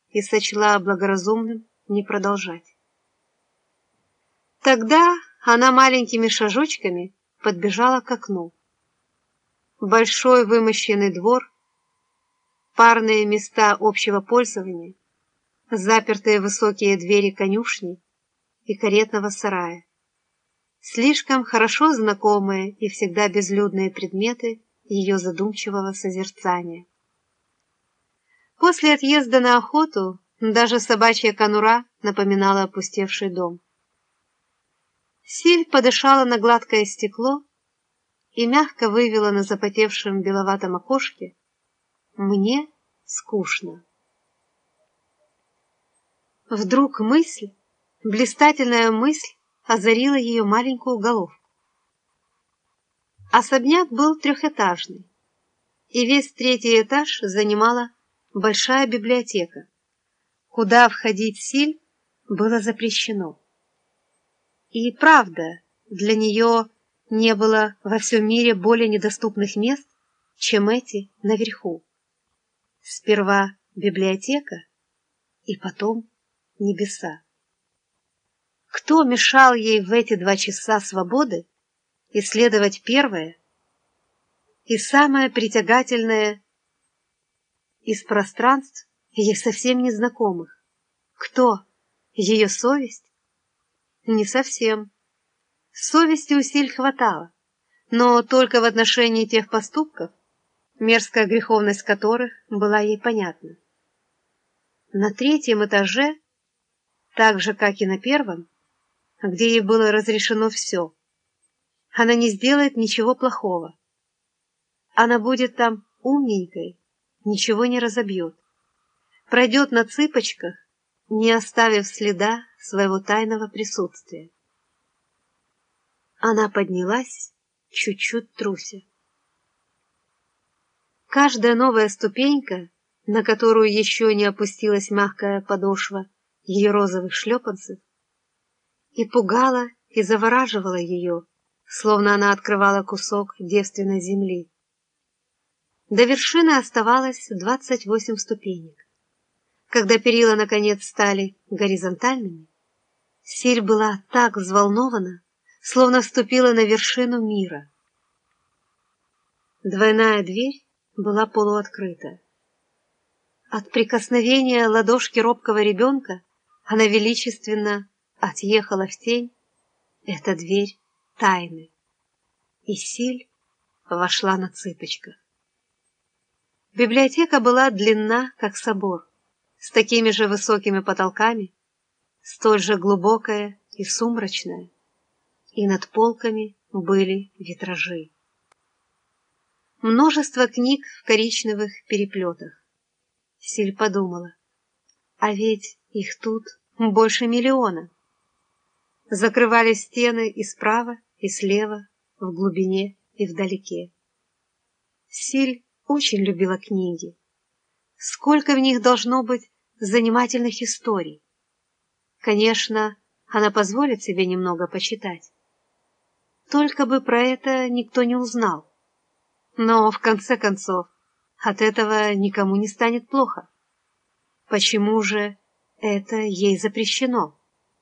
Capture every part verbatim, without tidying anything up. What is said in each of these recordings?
и сочла благоразумным не продолжать. Тогда она маленькими шажочками подбежала к окну. Большой вымощенный двор, парные места общего пользования, запертые высокие двери конюшни и каретного сарая, слишком хорошо знакомые и всегда безлюдные предметы ее задумчивого созерцания. После отъезда на охоту даже собачья конура напоминала опустевший дом. Силь подышала на гладкое стекло и мягко вывела на запотевшем беловатом окошке: «Мне скучно». Вдруг мысль, блистательная мысль, озарила ее маленькую головку. Особняк был трехэтажный, и весь третий этаж занимала большая библиотека, куда входить Силь было запрещено. И правда, для нее не было во всем мире более недоступных мест, чем эти наверху. Сперва библиотека, и потом небеса. Кто мешал ей в эти два часа свободы исследовать первое и самое притягательное из пространств ей совсем незнакомых? Кто? Ее совесть? Не совсем. Совести у Силь хватало, но только в отношении тех поступков, мерзкая греховность которых была ей понятна. На третьем этаже, так же, как и на первом, где ей было разрешено все, она не сделает ничего плохого. Она будет там умненькой, ничего не разобьет, пройдет на цыпочках, не оставив следа своего тайного присутствия. Она поднялась, чуть-чуть труся. Каждая новая ступенька, на которую еще не опустилась мягкая подошва ее розовых шлепанцев, и пугала, и завораживала ее, словно она открывала кусок девственной земли. До вершины оставалось двадцать восемь ступенек. Когда перила, наконец, стали горизонтальными, Силь была так взволнована, словно вступила на вершину мира. Двойная дверь была полуоткрыта. От прикосновения ладошки робкого ребенка она величественно отъехала в тень. Эта дверь тайны. И Силь вошла на цыпочках. Библиотека была длинна, как собор, с такими же высокими потолками, столь же глубокая и сумрачная, и над полками были витражи. Множество книг в коричневых переплетах. Силь подумала, а ведь их тут больше миллиона. Закрывали стены и справа, и слева, в глубине и вдалеке. Силь очень любила книги. Сколько в них должно быть занимательных историй. Конечно, она позволит себе немного почитать. Только бы про это никто не узнал. Но, в конце концов, от этого никому не станет плохо. Почему же это ей запрещено?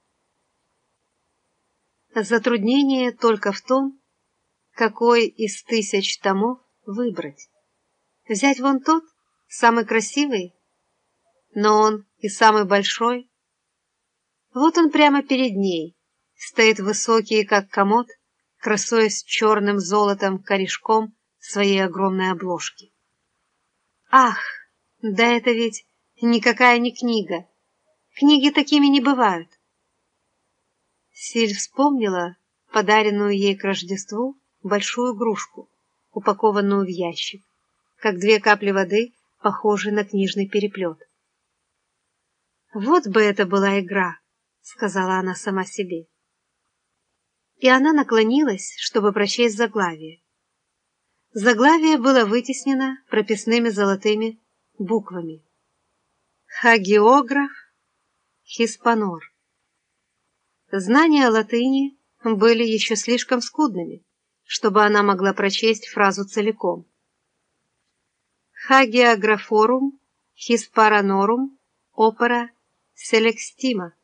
Затруднение только в том, какой из тысяч томов выбрать. Взять вон тот, самый красивый, но он и самый большой. Вот он прямо перед ней, стоит высокий, как комод, красуясь черным золотом корешком своей огромной обложки. Ах, да это ведь никакая не книга. Книги такими не бывают. Силь вспомнила подаренную ей к Рождеству большую игрушку, упакованную в ящик, как две капли воды, похожие на книжный переплет. «Вот бы это была игра», — сказала она сама себе. И она наклонилась, чтобы прочесть заглавие. Заглавие было вытеснено прописными золотыми буквами. «Хагиограф Хиспанор». Знания латыни были еще слишком скудными, чтобы она могла прочесть фразу целиком. «Хагиографорум Хиспаранорум опера Селекстима.